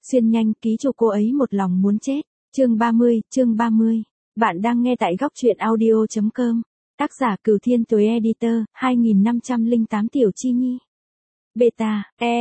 Xuyên nhanh, ký chủ cô ấy một lòng muốn chết. Chương 30. Bạn đang nghe tại góc truyện audio.com. Tác giả Cửu Thiên Tuế Editor, 2508 Tiểu Chi Nhi. Beta,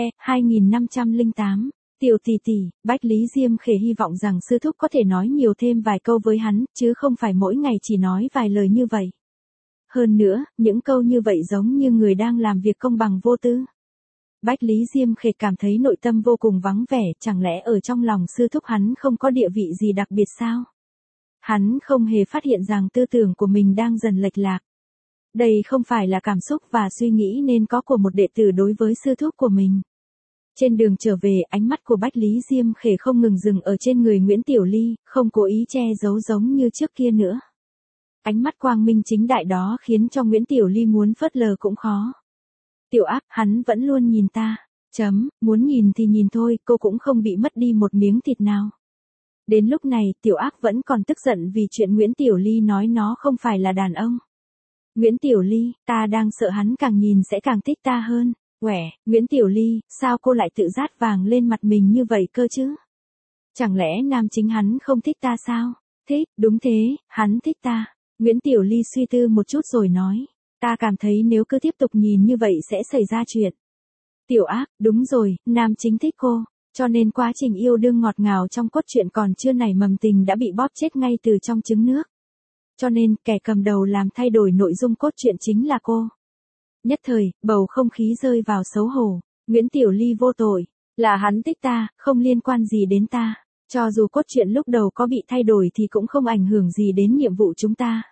2508. Tiểu tỷ tỷ, Bách Lý Diêm Khể hy vọng rằng sư thúc có thể nói nhiều thêm vài câu với hắn, chứ không phải mỗi ngày chỉ nói vài lời như vậy. Hơn nữa, những câu như vậy giống như người đang làm việc công bằng vô tư. Bách Lý Diêm Khể cảm thấy nội tâm vô cùng vắng vẻ, chẳng lẽ ở trong lòng sư thúc hắn không có địa vị gì đặc biệt sao? Hắn không hề phát hiện rằng tư tưởng của mình đang dần lệch lạc. Đây không phải là cảm xúc và suy nghĩ nên có của một đệ tử đối với sư thúc của mình. Trên đường trở về, ánh mắt của Bách Lý Diêm Khể không ngừng dừng ở trên người Nguyễn Tiểu Ly, không cố ý che giấu giống như trước kia nữa. Ánh mắt quang minh chính đại đó khiến cho Nguyễn Tiểu Ly muốn phớt lờ cũng khó. Tiểu Ác, hắn vẫn luôn nhìn ta. Muốn nhìn thì nhìn thôi, cô cũng không bị mất đi một miếng thịt nào. Đến lúc này, Tiểu Ác vẫn còn tức giận vì chuyện Nguyễn Tiểu Ly nói nó không phải là đàn ông. Nguyễn Tiểu Ly, ta đang sợ hắn càng nhìn sẽ càng thích ta hơn. Nguyễn Tiểu Ly, sao cô lại tự dát vàng lên mặt mình như vậy cơ chứ? Chẳng lẽ nam chính hắn không thích ta sao? Thích, đúng thế, hắn thích ta. Nguyễn Tiểu Ly suy tư một chút rồi nói. Ta cảm thấy nếu cứ tiếp tục nhìn như vậy sẽ xảy ra chuyện. Tiểu Ác, đúng rồi, nam chính thích cô. Cho nên quá trình yêu đương ngọt ngào trong cốt truyện còn chưa nảy mầm tình đã bị bóp chết ngay từ trong trứng nước. Cho nên, kẻ cầm đầu làm thay đổi nội dung cốt truyện chính là cô. Nhất thời, bầu không khí rơi vào xấu hổ. Nguyễn Tiểu Ly vô tội. Là hắn thích ta, không liên quan gì đến ta. Cho dù cốt truyện lúc đầu có bị thay đổi thì cũng không ảnh hưởng gì đến nhiệm vụ chúng ta.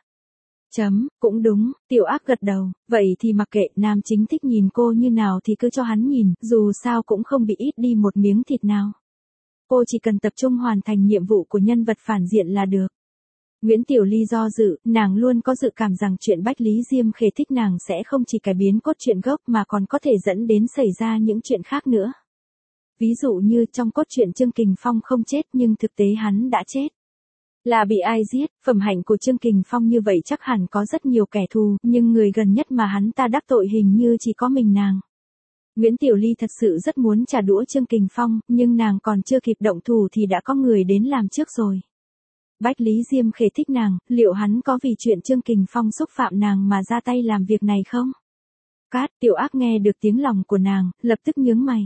Cũng đúng, Tiểu Ác gật đầu. Vậy thì mặc kệ, nam chính thích nhìn cô như nào thì cứ cho hắn nhìn, dù sao cũng không bị ít đi một miếng thịt nào. Cô chỉ cần tập trung hoàn thành nhiệm vụ của nhân vật phản diện là được. Nguyễn Tiểu Ly do dự, nàng luôn có dự cảm rằng chuyện Bách Lý Diêm Khể thích nàng sẽ không chỉ cải biến cốt truyện gốc mà còn có thể dẫn đến xảy ra những chuyện khác nữa. Ví dụ như trong cốt truyện Trương Kình Phong không chết nhưng thực tế hắn đã chết. Là bị ai giết, phẩm hạnh của Trương Kình Phong như vậy chắc hẳn có rất nhiều kẻ thù, nhưng người gần nhất mà hắn ta đắc tội hình như chỉ có mình nàng. Nguyễn Tiểu Ly thật sự rất muốn trả đũa Trương Kình Phong, nhưng nàng còn chưa kịp động thủ thì đã có người đến làm trước rồi. Bách Lý Diêm Khể thích nàng, liệu hắn có vì chuyện Trương Kình Phong xúc phạm nàng mà ra tay làm việc này không? Tiểu Ác nghe được tiếng lòng của nàng, lập tức nhướng mày.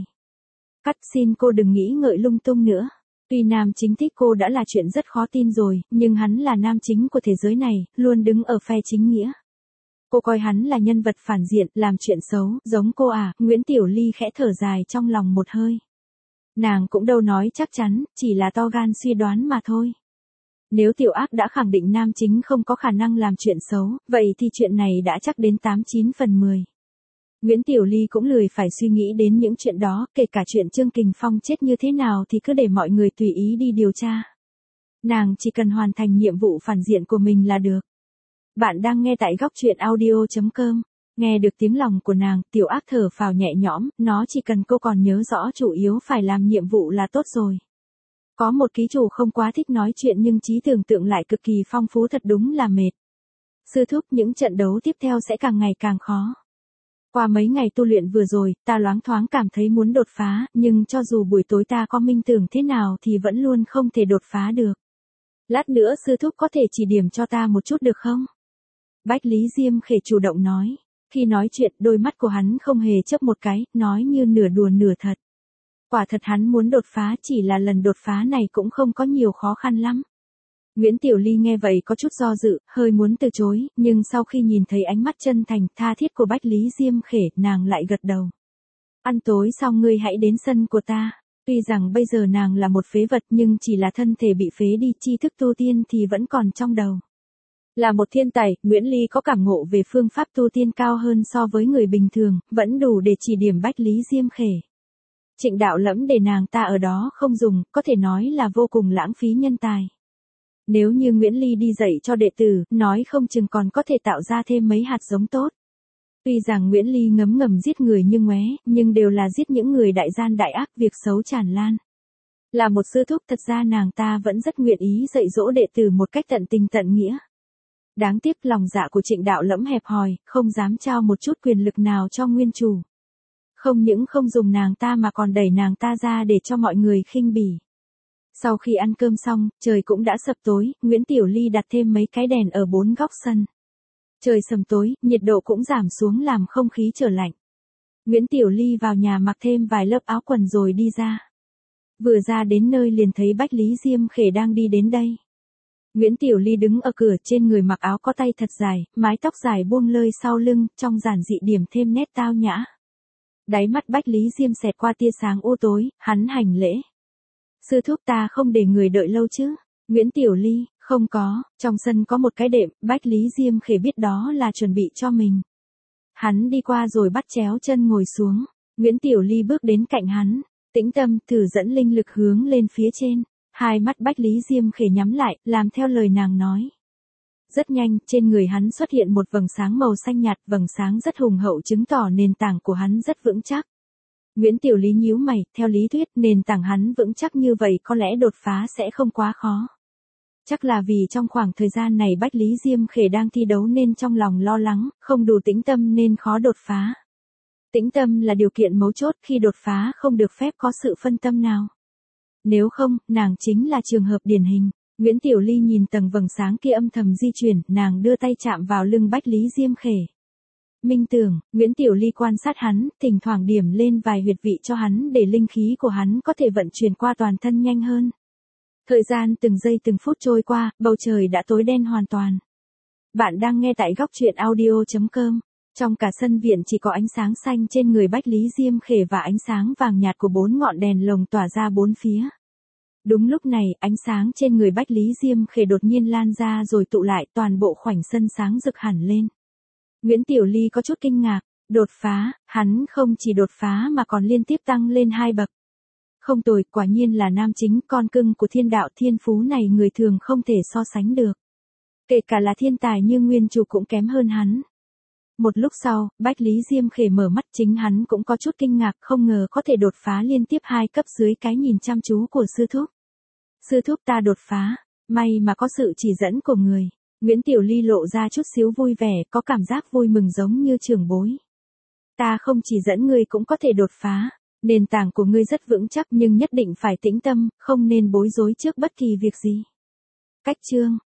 Xin cô đừng nghĩ ngợi lung tung nữa. Tuy nam chính thích cô đã là chuyện rất khó tin rồi, nhưng hắn là nam chính của thế giới này, luôn đứng ở phe chính nghĩa. Cô coi hắn là nhân vật phản diện, làm chuyện xấu, giống cô à? Nguyễn Tiểu Ly khẽ thở dài trong lòng một hơi. Nàng cũng đâu nói chắc chắn, chỉ là to gan suy đoán mà thôi. Nếu Tiểu Ác đã khẳng định nam chính không có khả năng làm chuyện xấu, vậy thì chuyện này đã chắc đến 89 phần 10. Nguyễn Tiểu Ly cũng lười phải suy nghĩ đến những chuyện đó, kể cả chuyện Trương Kình Phong chết như thế nào thì cứ để mọi người tùy ý đi điều tra. Nàng chỉ cần hoàn thành nhiệm vụ phản diện của mình là được. Bạn đang nghe tại góc truyện audio.com. Nghe được tiếng lòng của nàng, Tiểu Ác thở phào nhẹ nhõm, nó chỉ cần cô còn nhớ rõ chủ yếu phải làm nhiệm vụ là tốt rồi. Có một ký chủ không quá thích nói chuyện nhưng trí tưởng tượng lại cực kỳ phong phú, thật đúng là mệt. Sư thúc, những trận đấu tiếp theo sẽ càng ngày càng khó. Qua mấy ngày tu luyện vừa rồi, ta loáng thoáng cảm thấy muốn đột phá, nhưng cho dù buổi tối ta có minh tưởng thế nào thì vẫn luôn không thể đột phá được. Lát nữa sư thúc có thể chỉ điểm cho ta một chút được không? Bách Lý Diêm Khể chủ động nói. Khi nói chuyện, đôi mắt của hắn không hề chớp một cái, nói như nửa đùa nửa thật. Quả thật hắn muốn đột phá, chỉ là lần đột phá này cũng không có nhiều khó khăn lắm. Nguyễn Tiểu Ly nghe vậy có chút do dự, hơi muốn từ chối, nhưng sau khi nhìn thấy ánh mắt chân thành, tha thiết của Bách Lý Diêm Khể, nàng lại gật đầu. Ăn tối xong ngươi hãy đến sân của ta. Tuy rằng bây giờ nàng là một phế vật nhưng chỉ là thân thể bị phế đi, tri thức tu tiên thì vẫn còn trong đầu. Là một thiên tài, Nguyễn Ly có cảm ngộ về phương pháp tu tiên cao hơn so với người bình thường, vẫn đủ để chỉ điểm Bách Lý Diêm Khể. Trịnh Đạo Lẫm để nàng ta ở đó không dùng, có thể nói là vô cùng lãng phí nhân tài. Nếu như Nguyễn Ly đi dạy cho đệ tử, nói không chừng còn có thể tạo ra thêm mấy hạt giống tốt. Tuy rằng Nguyễn Ly ngấm ngầm giết người như ngoé, nhưng đều là giết những người đại gian đại ác, việc xấu tràn lan. Là một sư thúc, thật ra nàng ta vẫn rất nguyện ý dạy dỗ đệ tử một cách tận tình tận nghĩa. Đáng tiếc lòng dạ của Trịnh Đạo Lẫm hẹp hòi, không dám trao một chút quyền lực nào cho nguyên chủ. Không những không dùng nàng ta mà còn đẩy nàng ta ra để cho mọi người khinh bỉ. Sau khi ăn cơm xong, trời cũng đã sập tối, Nguyễn Tiểu Ly đặt thêm mấy cái đèn ở 4 góc sân. Trời sầm tối, nhiệt độ cũng giảm xuống làm không khí trở lạnh. Nguyễn Tiểu Ly vào nhà mặc thêm vài lớp áo quần rồi đi ra. Vừa ra đến nơi liền thấy Bách Lý Diêm Khể đang đi đến đây. Nguyễn Tiểu Ly đứng ở cửa, trên người mặc áo có tay thật dài, mái tóc dài buông lơi sau lưng, trong giản dị điểm thêm nét tao nhã. Đáy mắt Bách Lý Diêm xẹt qua tia sáng u tối, hắn hành lễ. Sư thúc, ta không để người đợi lâu chứ? Nguyễn Tiểu Ly, không có, trong sân có một cái đệm, Bách Lý Diêm Khể biết đó là chuẩn bị cho mình. Hắn đi qua rồi bắt chéo chân ngồi xuống. Nguyễn Tiểu Ly bước đến cạnh hắn, tĩnh tâm, thử dẫn linh lực hướng lên phía trên. Hai mắt Bách Lý Diêm Khể nhắm lại, làm theo lời nàng nói. Rất nhanh, trên người hắn xuất hiện một vầng sáng màu xanh nhạt, vầng sáng rất hùng hậu chứng tỏ nền tảng của hắn rất vững chắc. Nguyễn Tiểu Ly nhíu mày, theo lý thuyết nền tảng hắn vững chắc như vậy có lẽ đột phá sẽ không quá khó. Chắc là vì trong khoảng thời gian này Bách Lý Diêm Khể đang thi đấu nên trong lòng lo lắng, không đủ tĩnh tâm nên khó đột phá. Tĩnh tâm là điều kiện mấu chốt, khi đột phá không được phép có sự phân tâm nào. Nếu không, nàng chính là trường hợp điển hình. Nguyễn Tiểu Ly nhìn tầng vầng sáng kia âm thầm di chuyển, nàng đưa tay chạm vào lưng Bách Lý Diêm Khể. Minh tưởng, Nguyễn Tiểu Ly quan sát hắn, thỉnh thoảng điểm lên vài huyệt vị cho hắn để linh khí của hắn có thể vận chuyển qua toàn thân nhanh hơn. Thời gian từng giây từng phút trôi qua, bầu trời đã tối đen hoàn toàn. Bạn đang nghe tại góc truyện audio.com. Trong cả sân viện chỉ có ánh sáng xanh trên người Bách Lý Diêm Khể và ánh sáng vàng nhạt của 4 ngọn đèn lồng tỏa ra bốn phía. Đúng lúc này, ánh sáng trên người Bách Lý Diêm Khể đột nhiên lan ra rồi tụ lại, toàn bộ khoảnh sân sáng rực hẳn lên. Nguyễn Tiểu Ly có chút kinh ngạc, đột phá, hắn không chỉ đột phá mà còn liên tiếp tăng lên 2 bậc. Không tồi, quả nhiên là nam chính, con cưng của thiên đạo, thiên phú này người thường không thể so sánh được. Kể cả là thiên tài như nguyên chủ cũng kém hơn hắn. Một lúc sau, Bách Lý Diêm Khể mở mắt, chính hắn cũng có chút kinh ngạc, không ngờ có thể đột phá liên tiếp 2 cấp dưới cái nhìn chăm chú của sư thúc. Sư thúc, ta đột phá, may mà có sự chỉ dẫn của người. Nguyễn Tiểu Ly lộ ra chút xíu vui vẻ, có cảm giác vui mừng giống như trưởng bối. Ta không chỉ dẫn ngươi cũng có thể đột phá, nền tảng của ngươi rất vững chắc nhưng nhất định phải tĩnh tâm, không nên bối rối trước bất kỳ việc gì. Cách chương